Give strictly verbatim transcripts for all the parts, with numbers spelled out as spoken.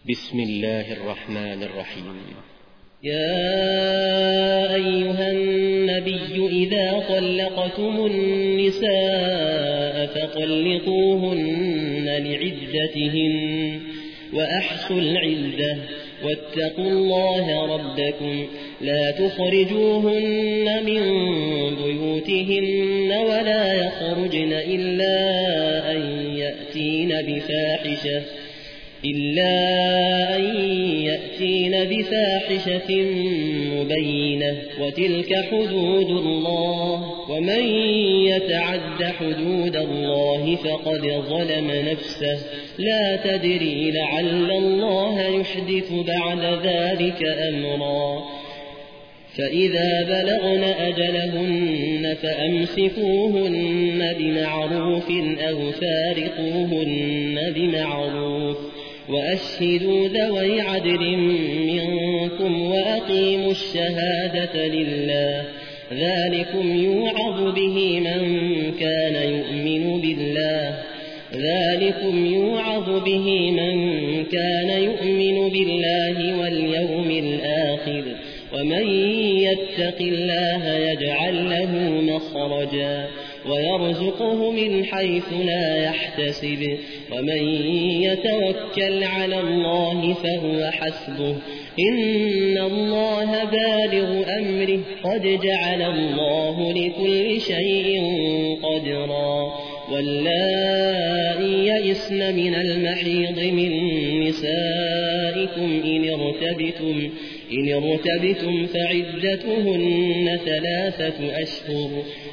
بسم الله الرحمن الرحيم. يا أيها النبي إذا طلقتم النساء فطلقوهن لعدتهن وأحصوا العدة واتقوا الله ربكم لا تخرجوهن من بيوتهن ولا يخرجن إلا أن يأتين بفاحشة إلا أن يأتين بفاحشة مبينة وتلك حدود الله ومن يتعد حدود الله فقد ظلم نفسه لا تدري لعل الله يحدث بعد ذلك أمرا فإذا بلغن أجلهن فأمسكوهن بمعروف أو فارقوهن بمعروف وأشهدوا ذوي عدل منكم وأقيموا الشهادة لله ذلكم يوعظ به من كان يؤمن بالله ذلكم يوعظ به من كان يؤمن بالله واليوم الآخر ومن يتق الله يجعل له مخرجا ويرزقه من حيث لا يحتسب ومن يتوكل على الله فهو حسبه إن الله بالغ أمره قد جعل الله لكل شيء قدرا واللائي يئسن من المحيض من نسائكم إن ارتبتم إن ارتبتم فعدتهن ثلاثة أشهر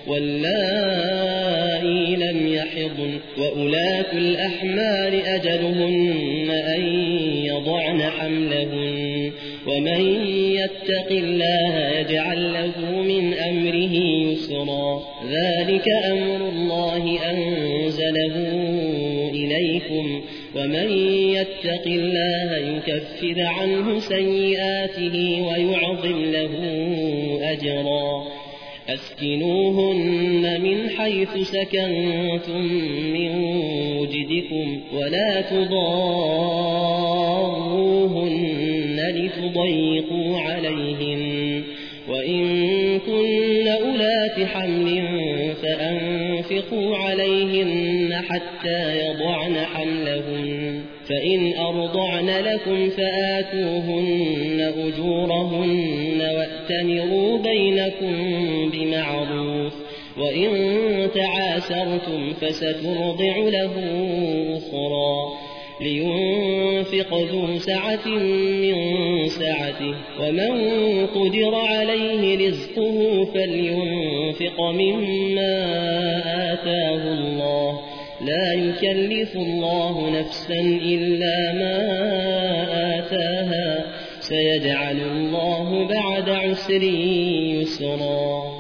واللائي لم يحضن وأولاة الأحمال أجلهن أن يضعن حملهن ومن يتق الله يجعل له من أمره يسرا ذلك أمر الله أنزله إليكم ومن يتق الله يكفر عنه سيئاته ويعظم له أجرا أسكنوهن من حيث سكنتم من وجدكم ولا تضاروهن لتضيقوا عليهن وإن كن أولات حمل فأنفقوا عليهن حتى يضعن حملهن فإن أرضعن لكم فآتوهن أجورهن وأتمروا بينكم بمعروف وإن تعاسرتم فسترضع له أخرى لينفق ذو سعة من سعته ومن قدر عليه رزقه فلينفق مما آتاه الله لا يكلف الله نفسا إلا ما آتاها سيجعل الله بعد عسر يسرا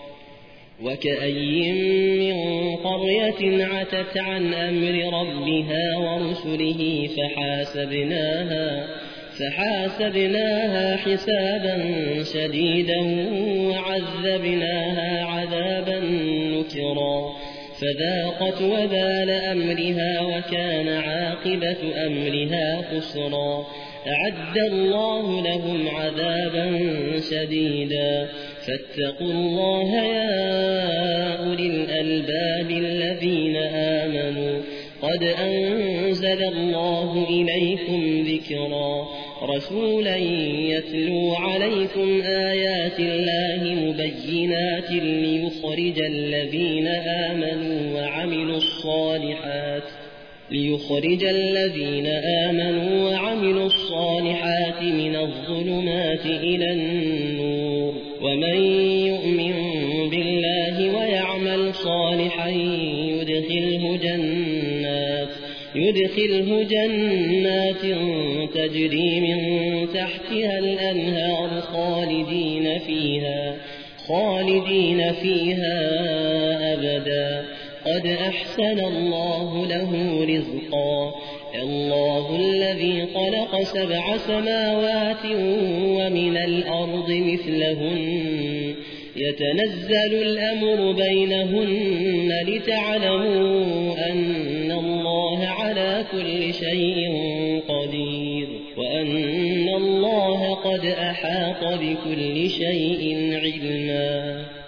وكأي من قرية عتت عن أمر ربها ورسله فحاسبناها فحاسبناها حسابا شديدا وعذبناها عذابا نكرا فذاقت وبال أمرها وكان عاقبة أمرها خسرا أعد الله لهم عذابا شديدا فاتقوا الله يا أولي الألباب الذين آمنوا قد أنزل الله إليكم ذكرا رسولا يتلو عليكم آيات الله مبينات ليخرج الذين آمنوا وعملوا الصالحات ليخرج الذين آمنوا وعملوا الصالحات من الظلمات إلى النور ومن يؤمن بالله ويعمل صالحا يدخله جنات يدخله جنات تجري من تحتها الأنهار خالدين فيها خالدين فيها أبدا قد أحسن الله له رزقا الله الذي خلق سبع سماوات ومن الأرض مثلهن يتنزل الأمر بينهن لتعلموا أن الله على كل شيء قدير وأن الله قد أحاط بكل شيء علما.